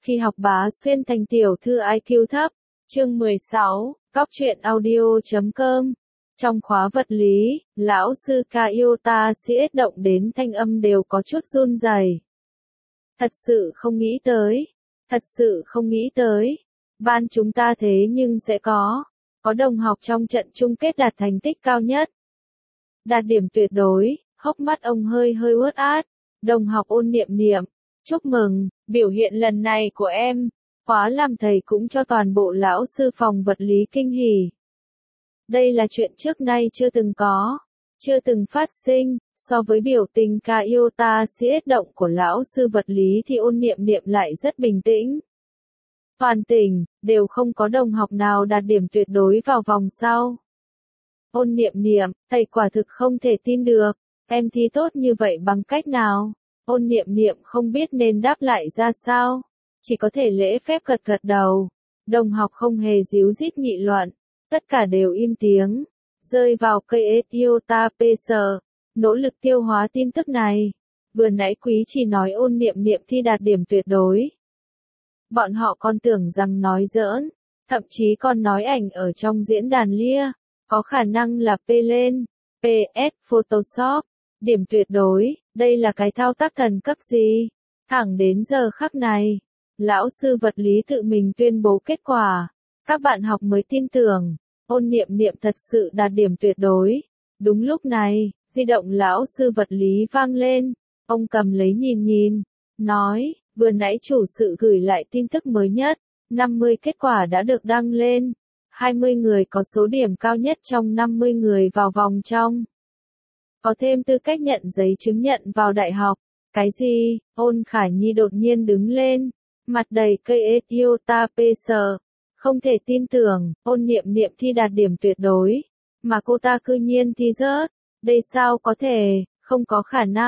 Khi học bá xuyên thành tiểu thư IQ thấp. Chương 16, Cóc truyện audio.com. Trong khóa vật lý, lão sư Kayota siết động đến thanh âm đều có chút run rẩy. Thật sự không nghĩ tới. Thật sự không nghĩ tới. Ban chúng ta thế nhưng sẽ có đồng học trong trận chung kết đạt thành tích cao nhất. Đạt điểm tuyệt đối, hốc mắt ông hơi ướt át. Đồng học Ôn Niệm Niệm, chúc mừng, biểu hiện lần này của em, khóa làm thầy cũng cho toàn bộ lão sư phòng vật lý kinh hỉ. Đây là chuyện trước nay chưa từng có, chưa từng phát sinh, so với biểu tình Kayota siết động của lão sư vật lý thì Ôn Niệm Niệm lại rất bình tĩnh. Toàn tỉnh, đều không có đồng học nào đạt điểm tuyệt đối vào vòng sau. Ôn Niệm Niệm, thầy quả thực không thể tin được, em thi tốt như vậy bằng cách nào? Ôn Niệm Niệm không biết nên đáp lại ra sao, chỉ có thể lễ phép gật đầu. Đồng học không hề díu dít nghị luận, tất cả đều im tiếng, rơi vào cây Iota Peser, nỗ lực tiêu hóa tin tức này. Vừa nãy Quý chỉ nói Ôn Niệm Niệm thi đạt điểm tuyệt đối. Bọn họ còn tưởng rằng nói giỡn, thậm chí còn nói ảnh ở trong diễn đàn lia, có khả năng là P lên, PS Photoshop, điểm tuyệt đối, đây là cái thao tác thần cấp gì? Thẳng đến giờ khắc này, lão sư vật lý tự mình tuyên bố kết quả, các bạn học mới tin tưởng, Ôn Niệm Niệm thật sự đạt điểm tuyệt đối. Đúng lúc này, di động lão sư vật lý vang lên, ông cầm lấy nhìn, nói, vừa nãy chủ sự gửi lại tin tức mới nhất, 50 kết quả đã được đăng lên, 20 người có số điểm cao nhất trong 50 người vào vòng trong. Có thêm tư cách nhận giấy chứng nhận vào đại học. Cái gì? Ôn Khải Nhi đột nhiên đứng lên, mặt đầy cây Iota Peser. Không thể tin tưởng, Ôn Niệm Niệm thi đạt điểm tuyệt đối, mà cô ta cư nhiên thi rớt. Đây sao có thể, không có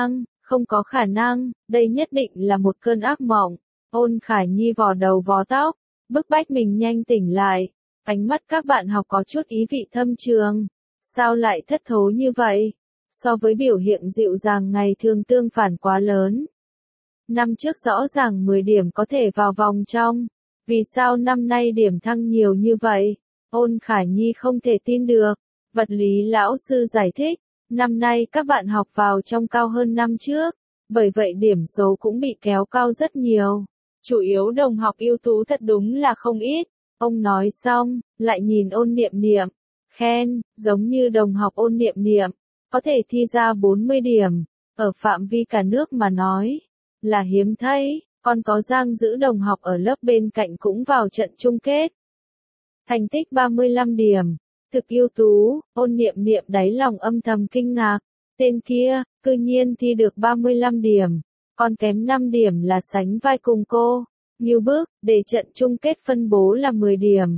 khả năng, đây nhất định là một cơn ác mộng. Ôn Khải Nhi vò đầu vò tóc, bức bách mình nhanh tỉnh lại. Ánh mắt các bạn học có chút ý vị thâm trường. Sao lại thất thố như vậy? So với biểu hiện dịu dàng ngày thường tương phản quá lớn. Năm trước rõ ràng 10 điểm có thể vào vòng trong. Vì sao năm nay điểm thăng nhiều như vậy? Ôn Khải Nhi không thể tin được. Vật lý lão sư giải thích, năm nay các bạn học vào trong cao hơn năm trước. Bởi vậy điểm số cũng bị kéo cao rất nhiều. Chủ yếu đồng học ưu tú thật đúng là không ít. Ông nói xong, lại nhìn Ôn Niệm Niệm. Khen, giống như đồng học Ôn Niệm Niệm, có thể thi ra 40 điểm, ở phạm vi cả nước mà nói, là hiếm thấy, còn có Giang Dữ đồng học ở lớp bên cạnh cũng vào trận chung kết. Thành tích 35 điểm, thực ưu tú, Ôn Niệm Niệm đáy lòng âm thầm kinh ngạc, tên kia, cư nhiên thi được 35 điểm, còn kém 5 điểm là sánh vai cùng cô. Như bước, để trận chung kết phân bố là 10 điểm,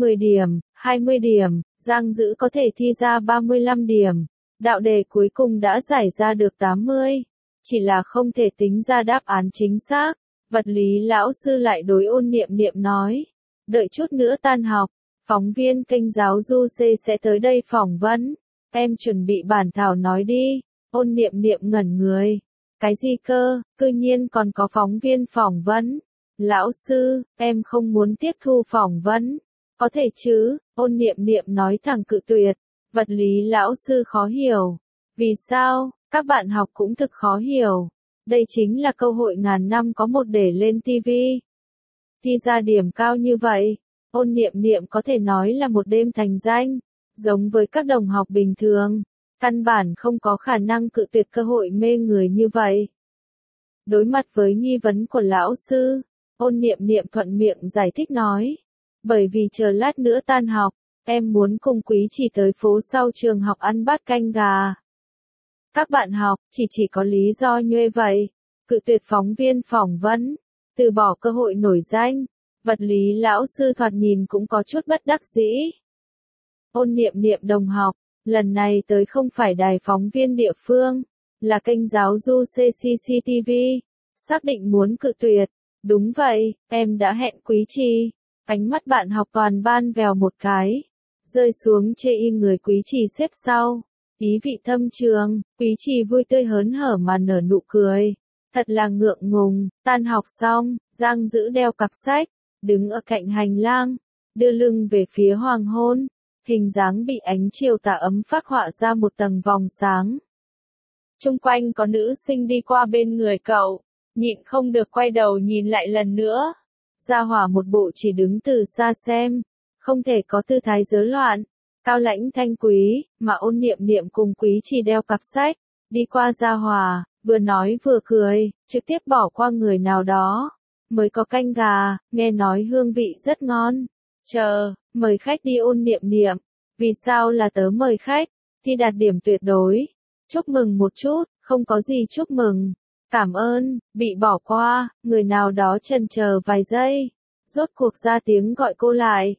20 điểm, Giang Dữ có thể thi ra 35 điểm. Đạo đề cuối cùng đã giải ra được 80, chỉ là không thể tính ra đáp án chính xác. Vật lý lão sư lại đối Ôn Niệm Niệm nói, đợi chút nữa tan học, phóng viên kênh giáo Du C sẽ tới đây phỏng vấn, em chuẩn bị bản thảo nói đi. Ôn Niệm Niệm ngẩn người, cái gì cơ, cư nhiên còn có phóng viên phỏng vấn. Lão sư, em không muốn tiếp thu phỏng vấn. Có thể chứ, Ôn Niệm Niệm nói thẳng cự tuyệt. Vật lý lão sư khó hiểu. Vì sao? Các bạn học cũng thực khó hiểu. Đây chính là cơ hội ngàn năm có một để lên TV. Thi ra điểm cao như vậy, Ôn Niệm Niệm có thể nói là một đêm thành danh. Giống với các đồng học bình thường, căn bản không có khả năng cự tuyệt cơ hội mê người như vậy. Đối mặt với nghi vấn của lão sư, Ôn Niệm Niệm thuận miệng giải thích nói. Bởi vì chờ lát nữa tan học, em muốn cùng Quý chỉ tới phố sau trường học ăn bát canh gà. Các bạn học, chỉ có lý do nhuê vậy. Cự tuyệt phóng viên phỏng vấn, từ bỏ cơ hội nổi danh. Vật lý lão sư thoạt nhìn cũng có chút bất đắc dĩ. Ôn Niệm Niệm đồng học, lần này tới không phải đài phóng viên địa phương, là kênh giáo Du CCTV. Xác định muốn cự tuyệt. Đúng vậy, em đã hẹn Quý Trì. Ánh mắt bạn học toàn ban vèo một cái, rơi xuống chê y người Quý Trì xếp sau. Ý vị thâm trường, Quý Trì vui tươi hớn hở mà nở nụ cười. Thật là ngượng ngùng, tan học xong, Giang Dữ đeo cặp sách, đứng ở cạnh hành lang, đưa lưng về phía hoàng hôn, hình dáng bị ánh chiều tà ấm phác họa ra một tầng vòng sáng. Chung quanh có nữ sinh đi qua bên người cậu, nhịn không được quay đầu nhìn lại lần nữa. Gia Hỏa một bộ chỉ đứng từ xa xem, không thể có tư thái rối loạn, cao lãnh thanh quý, mà Ôn Niệm Niệm cùng Quý Trì đeo cặp sách, đi qua Gia Hỏa, vừa nói vừa cười, trực tiếp bỏ qua người nào đó. Mới có canh gà, nghe nói hương vị rất ngon. Chờ, mời khách đi Ôn Niệm Niệm. Vì sao là tớ mời khách? Thi đạt điểm tuyệt đối. Chúc mừng một chút, không có gì chúc mừng. Cảm ơn, bị bỏ qua, người nào đó chần chờ vài giây. Rốt cuộc ra tiếng gọi cô lại.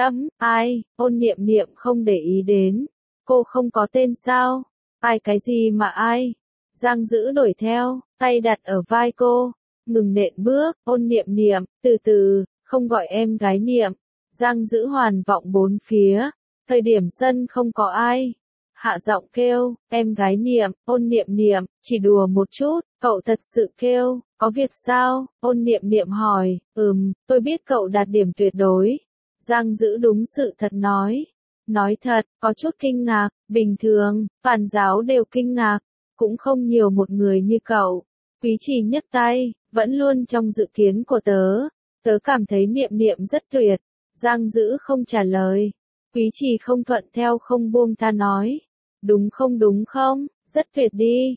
Ai, Ôn Niệm Niệm không để ý đến. Cô không có tên sao? Ai cái gì mà ai? Giang Dữ đuổi theo, tay đặt ở vai cô. Ngừng nện bước, Ôn Niệm Niệm, từ từ, không gọi em gái Niệm. Giang Dữ hoàn vọng bốn phía. Thời điểm sân không có ai. Hạ giọng kêu, em gái Niệm, Ôn Niệm Niệm, chỉ đùa một chút, cậu thật sự kêu, có việc sao? Ôn Niệm Niệm hỏi, tôi biết cậu đạt điểm tuyệt đối. Giang Dữ đúng sự thật nói. Nói thật, có chút kinh ngạc, bình thường, toàn giáo đều kinh ngạc, cũng không nhiều một người như cậu. Quý Trì nhấc tay, vẫn luôn trong dự kiến của tớ. Tớ cảm thấy Niệm Niệm rất tuyệt. Giang Dữ không trả lời. Quý Trì không thuận theo không buông tha nói. Đúng không, rất tuyệt đi,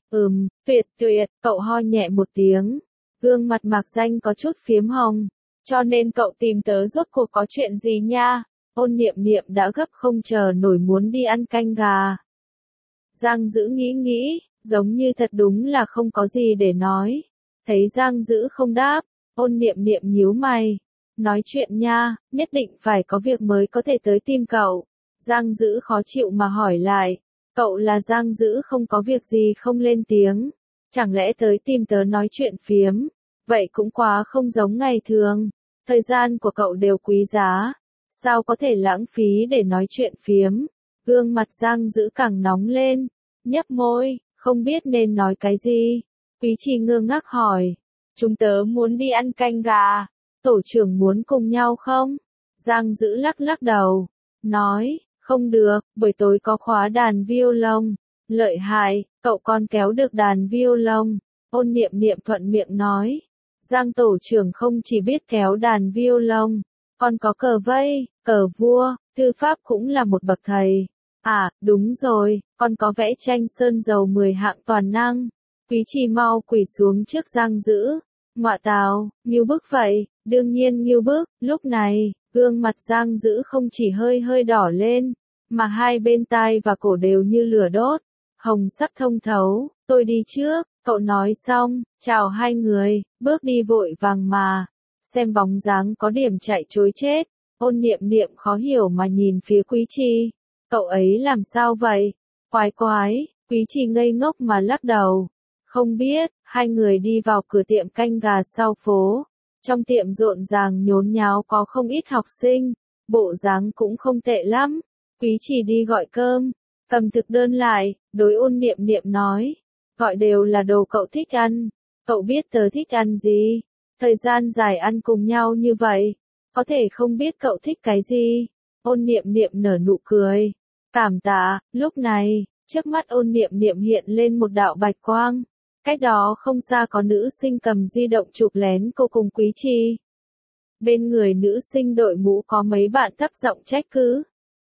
tuyệt, cậu ho nhẹ một tiếng. Gương mặt Mạc Danh có chút phiếm hồng. Cho nên cậu tìm tớ rốt cuộc có chuyện gì nha? Ôn Niệm Niệm đã gấp không chờ nổi muốn đi ăn canh gà. Giang Dữ nghĩ, giống như thật đúng là không có gì để nói. Thấy Giang Dữ không đáp, Ôn Niệm Niệm nhíu mày. Nói chuyện nha, nhất định phải có việc mới có thể tới tìm cậu. Giang Dữ khó chịu mà hỏi lại. Cậu là Giang Dữ không có việc gì không lên tiếng. Chẳng lẽ tới tìm tớ nói chuyện phiếm? Vậy cũng quá không giống ngày thường. Thời gian của cậu đều quý giá. Sao có thể lãng phí để nói chuyện phiếm? Gương mặt Giang Dữ càng nóng lên. Nhấp môi, không biết nên nói cái gì. Quý Trì ngơ ngác hỏi. Chúng tớ muốn đi ăn canh gà. Tổ trưởng muốn cùng nhau không? Giang Dữ lắc đầu. Nói, không được, buổi tối có khóa đàn violon. Lợi hại, cậu con kéo được đàn violon. Ôn Niệm Niệm thuận miệng nói. Giang tổ trưởng không chỉ biết kéo đàn violon, còn có cờ vây, cờ vua, thư pháp cũng là một bậc thầy. À, đúng rồi, còn có vẽ tranh sơn dầu 10 hạng toàn năng. Quý Trì mau quỳ xuống trước Giang Dữ. Ngọa tào, nghiêu bức vậy, đương nhiên nghiêu bức. Lúc này, gương mặt Giang Dữ không chỉ hơi đỏ lên, mà hai bên tai và cổ đều như lửa đốt, hồng sắc thông thấu. Tôi đi trước, cậu nói xong, chào hai người, bước đi vội vàng mà. Xem bóng dáng có điểm chạy trối chết. Ôn Niệm Niệm khó hiểu mà nhìn phía Quý Trì. Cậu ấy làm sao vậy? Quái, Quý Trì ngây ngốc mà lắc đầu. Không biết, hai người đi vào cửa tiệm canh gà sau phố. Trong tiệm rộn ràng nhốn nháo có không ít học sinh, bộ dáng cũng không tệ lắm. Quý Trì đi gọi cơm, cầm thực đơn lại, đối Ôn Niệm Niệm nói. Gọi đều là đồ cậu thích ăn. Cậu biết tớ thích ăn gì? Thời gian dài ăn cùng nhau như vậy, có thể không biết cậu thích cái gì? Ôn Niệm Niệm nở nụ cười. Cảm tạ. Lúc này, trước mắt Ôn Niệm Niệm hiện lên một đạo bạch quang. Cách đó không xa có nữ sinh cầm di động chụp lén cô cùng Quý Trì. Bên người nữ sinh đội mũ có mấy bạn thấp giọng trách cứ.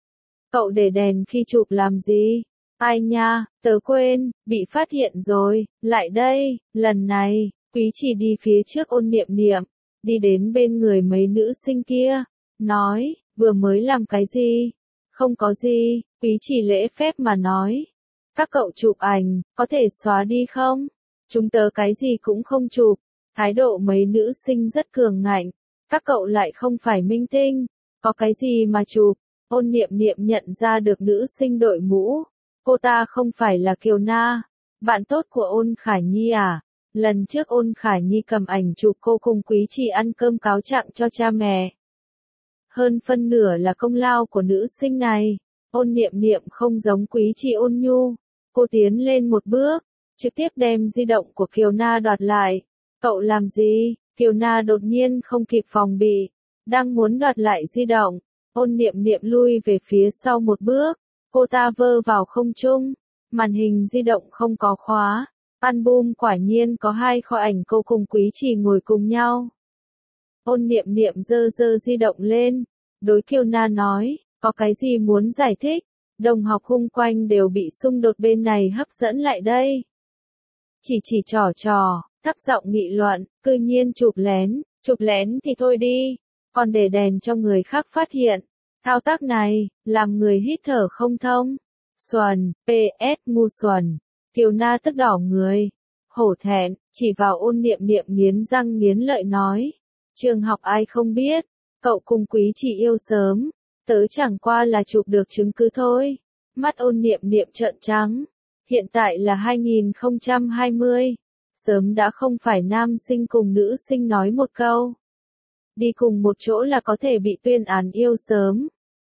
Cậu để đèn khi chụp làm gì? Ai nha, tớ quên, bị phát hiện rồi. Lại đây, lần này, Quý Trì đi phía trước Ôn Niệm Niệm, đi đến bên người mấy nữ sinh kia, nói, vừa mới làm cái gì? Không có gì, Quý Trì lễ phép mà nói. Các cậu chụp ảnh, có thể xóa đi không? Chúng tớ cái gì cũng không chụp. Thái độ mấy nữ sinh rất cường ngạnh. Các cậu lại không phải minh tinh, có cái gì mà chụp? Ôn Niệm Niệm nhận ra được nữ sinh đội mũ. Cô ta không phải là Kiều Na, bạn tốt của Ôn Khả Nhi à? Lần trước Ôn Khả Nhi cầm ảnh chụp cô cùng Quý Trì ăn cơm cáo trạng cho cha mẹ. Hơn phân nửa là công lao của nữ sinh này. Ôn Niệm Niệm không giống Quý Trì ôn nhu. Cô tiến lên một bước, trực tiếp đem di động của Kiều Na đoạt lại. Cậu làm gì? Kiều Na đột nhiên không kịp phòng bị, đang muốn đoạt lại di động. Ôn Niệm Niệm lui về phía sau một bước, cô ta vơ vào không trung, màn hình di động không có khóa. Album quả nhiên có hai kho ảnh cô cùng Quý Trì ngồi cùng nhau. Ôn Niệm Niệm giơ giơ di động lên, đối Kiều Na nói, có cái gì muốn giải thích? Đồng học xung quanh đều bị xung đột bên này hấp dẫn lại đây. Chỉ trò, thấp giọng nghị luận, cư nhiên chụp lén thì thôi đi, còn để đèn cho người khác phát hiện. Thao tác này, làm người hít thở không thông. Xuẩn, PS ngu xuẩn. Kiều Na tức đỏ người, hổ thẹn, chỉ vào Ôn Niệm Niệm nghiến răng nghiến lợi nói. Trường học ai không biết, cậu cùng Quý Trì yêu sớm, tớ chẳng qua là chụp được chứng cứ thôi. Mắt Ôn Niệm Niệm trợn trắng. Hiện tại là 2020, sớm đã không phải nam sinh cùng nữ sinh nói một câu. Đi cùng một chỗ là có thể bị tuyên án yêu sớm.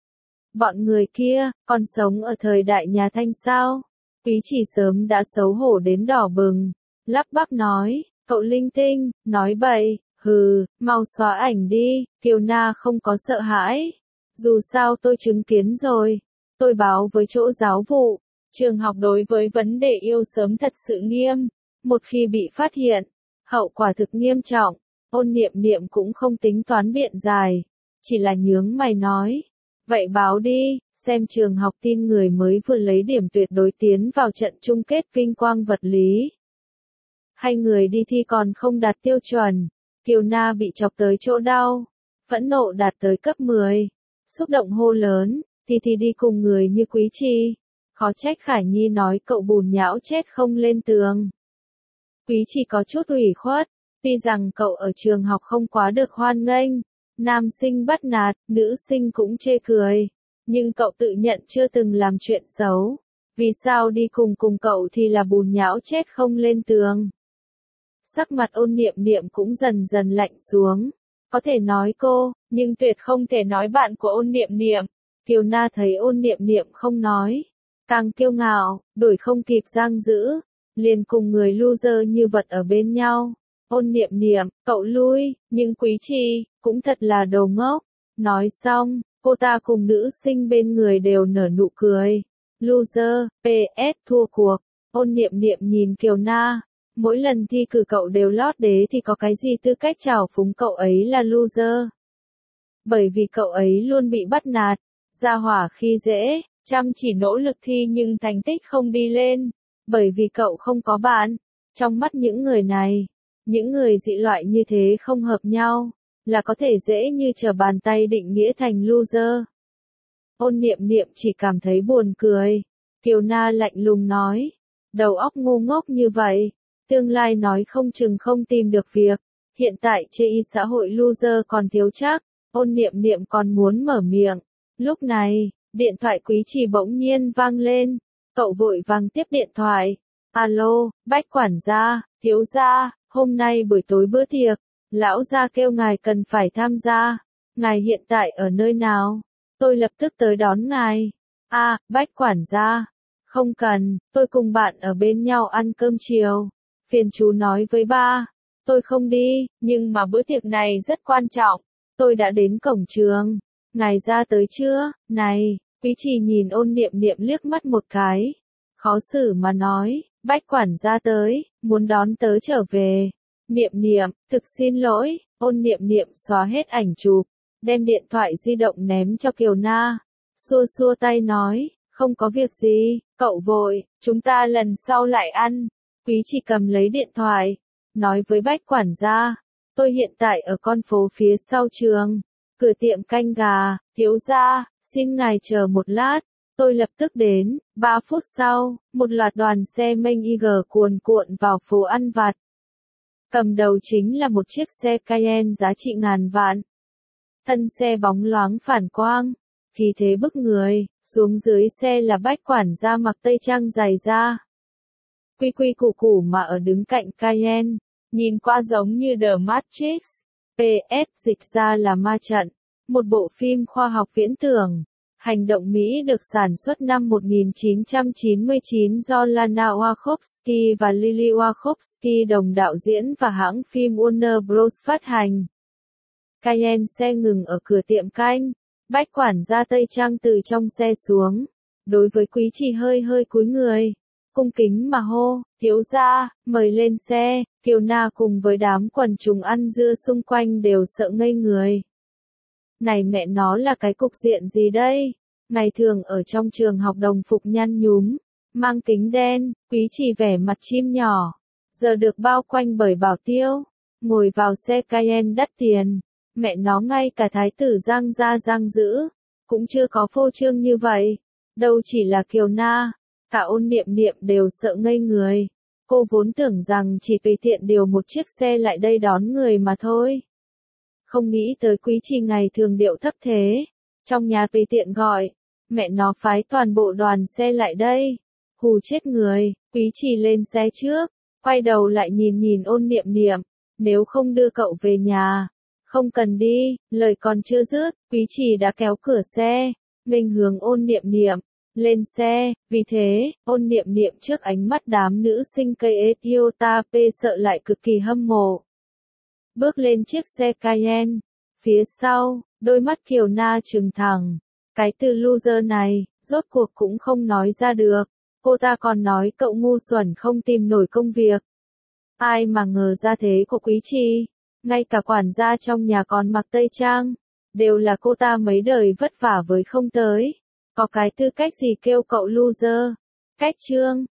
Bọn người kia, còn sống ở thời đại nhà Thanh sao? Quý Trì sớm đã xấu hổ đến đỏ bừng, lắp bắp nói, cậu linh tinh, nói bậy, hừ, mau xóa ảnh đi. Kiều Na không có sợ hãi. Dù sao tôi chứng kiến rồi, tôi báo với chỗ giáo vụ. Trường học đối với vấn đề yêu sớm thật sự nghiêm, một khi bị phát hiện, hậu quả thực nghiêm trọng. Ôn Niệm Niệm cũng không tính toán biện giải, chỉ là nhướng mày nói, vậy báo đi, xem trường học tin người mới vừa lấy điểm tuyệt đối tiến vào trận chung kết vinh quang vật lý. Hay người đi thi còn không đạt tiêu chuẩn. Kiều Na bị chọc tới chỗ đau, phẫn nộ đạt tới cấp 10, xúc động hô lớn, thì đi cùng người như Quý Trì. Khó trách Khải Nhi nói cậu bùn nhão chết không lên tường. Quý Trì có chút ủy khuất, tuy rằng cậu ở trường học không quá được hoan nghênh, nam sinh bắt nạt, nữ sinh cũng chê cười, nhưng cậu tự nhận chưa từng làm chuyện xấu, vì sao đi cùng cậu thì là bùn nhão chết không lên tường. Sắc mặt Ôn Niệm Niệm cũng dần dần lạnh xuống, có thể nói cô, nhưng tuyệt không thể nói bạn của Ôn Niệm Niệm. Kiều Na thấy Ôn Niệm Niệm không nói, càng kiêu ngạo, đuổi không kịp giang giữ, liền cùng người loser như vật ở bên nhau. Ôn Niệm Niệm, cậu lui, nhưng Quý Trì, cũng thật là đồ ngốc. Nói xong, cô ta cùng nữ sinh bên người đều nở nụ cười. Loser, PS thua cuộc. Ôn Niệm Niệm nhìn Kiều Na, mỗi lần thi cử cậu đều lót đế thì có cái gì tư cách trào phúng cậu ấy là loser. Bởi vì cậu ấy luôn bị bắt nạt, gia hỏa khi dễ, chăm chỉ nỗ lực thi nhưng thành tích không đi lên, bởi vì cậu không có bạn. Trong mắt những người này, những người dị loại như thế không hợp nhau, là có thể dễ như trở bàn tay định nghĩa thành loser. Ôn Niệm Niệm chỉ cảm thấy buồn cười. Kiều Na lạnh lùng nói, đầu óc ngu ngốc như vậy, tương lai nói không chừng không tìm được việc, hiện tại chê y xã hội loser còn thiếu chắc. Ôn Niệm Niệm còn muốn mở miệng. Lúc này, điện thoại Quý Trì bỗng nhiên vang lên, cậu vội vàng tiếp điện thoại. Alo, Bách quản gia, thiếu gia, hôm nay buổi tối bữa tiệc, lão gia kêu ngài cần phải tham gia. Ngài hiện tại ở nơi nào? Tôi lập tức tới đón ngài. Bách quản gia, không cần, tôi cùng bạn ở bên nhau ăn cơm chiều. Phiền chú nói với ba, tôi không đi, nhưng mà bữa tiệc này rất quan trọng. Tôi đã đến cổng trường. Ngài ra tới chưa? Này, Quý Trì nhìn Ôn Niệm Niệm liếc mắt một cái. Khó xử mà nói, Bách quản gia tới, muốn đón tớ trở về. Niệm Niệm, thực xin lỗi. Ôn Niệm Niệm xóa hết ảnh chụp, đem điện thoại di động ném cho Kiều Na. Xua xua tay nói, không có việc gì, cậu vội, chúng ta lần sau lại ăn. Quý Trì cầm lấy điện thoại, nói với Bách quản gia, tôi hiện tại ở con phố phía sau trường, cửa tiệm canh gà. Thiếu gia, xin ngài chờ một lát, tôi lập tức đến. 3 phút sau, một loạt đoàn xe mênh IG cuồn cuộn vào phố ăn vặt. Cầm đầu chính là một chiếc xe Cayenne giá trị ngàn vạn. Thân xe bóng loáng phản quang, khí thế bức người, xuống dưới xe là Bách quản gia mặc tây trang dày da. Quy quy củ củ mà ở đứng cạnh Cayenne, nhìn qua giống như The Matrix. PS dịch ra là ma trận, một bộ phim khoa học viễn tưởng. Hành động Mỹ được sản xuất năm 1999 do Lana Wachowski và Lily Wachowski đồng đạo diễn và hãng phim Warner Bros. Phát hành. Cayenne xe ngừng ở cửa tiệm canh. Bách quản gia Tây Trang từ trong xe xuống. Đối với Quý Trì hơi cúi người. Cung kính mà hô, thiếu gia, mời lên xe. Kiều Na cùng với đám quần chúng ăn dưa xung quanh đều sợ ngây người. Này mẹ nó là cái cục diện gì đây? Ngày thường ở trong trường học đồng phục nhăn nhúm, mang kính đen, Quý Trì vẻ mặt chim nhỏ. Giờ được bao quanh bởi bảo tiêu, ngồi vào xe Cayenne đắt tiền. Mẹ nó ngay cả thái tử Giang gia Giang Dữ, cũng chưa có phô trương như vậy. Đâu chỉ là Kiều Na, cả Ôn Niệm Niệm đều sợ ngây người. Cô vốn tưởng rằng chỉ tùy tiện điều một chiếc xe lại đây đón người mà thôi. Không nghĩ tới Quý Trì ngày thường điệu thấp thế. Trong nhà tùy tiện gọi, mẹ nó phái toàn bộ đoàn xe lại đây. Hù chết người, Quý Trì lên xe trước, quay đầu lại nhìn Ôn Niệm Niệm. Nếu không đưa cậu về nhà, không cần đi, lời còn chưa dứt, Quý Trì đã kéo cửa xe, nghênh hướng Ôn Niệm Niệm lên xe. Vì thế, Ôn Niệm Niệm trước ánh mắt đám nữ sinh cây Toyota P sợ lại cực kỳ hâm mộ. Bước lên chiếc xe Cayenne, phía sau, đôi mắt Kiều Na trừng thẳng. Cái từ loser này, rốt cuộc cũng không nói ra được. Cô ta còn nói cậu ngu xuẩn không tìm nổi công việc. Ai mà ngờ ra thế của Quý Trì. Ngay cả quản gia trong nhà còn mặc tây trang. Đều là cô ta mấy đời vất vả với không tới. Có cái tư cách gì kêu cậu loser. Cách trương,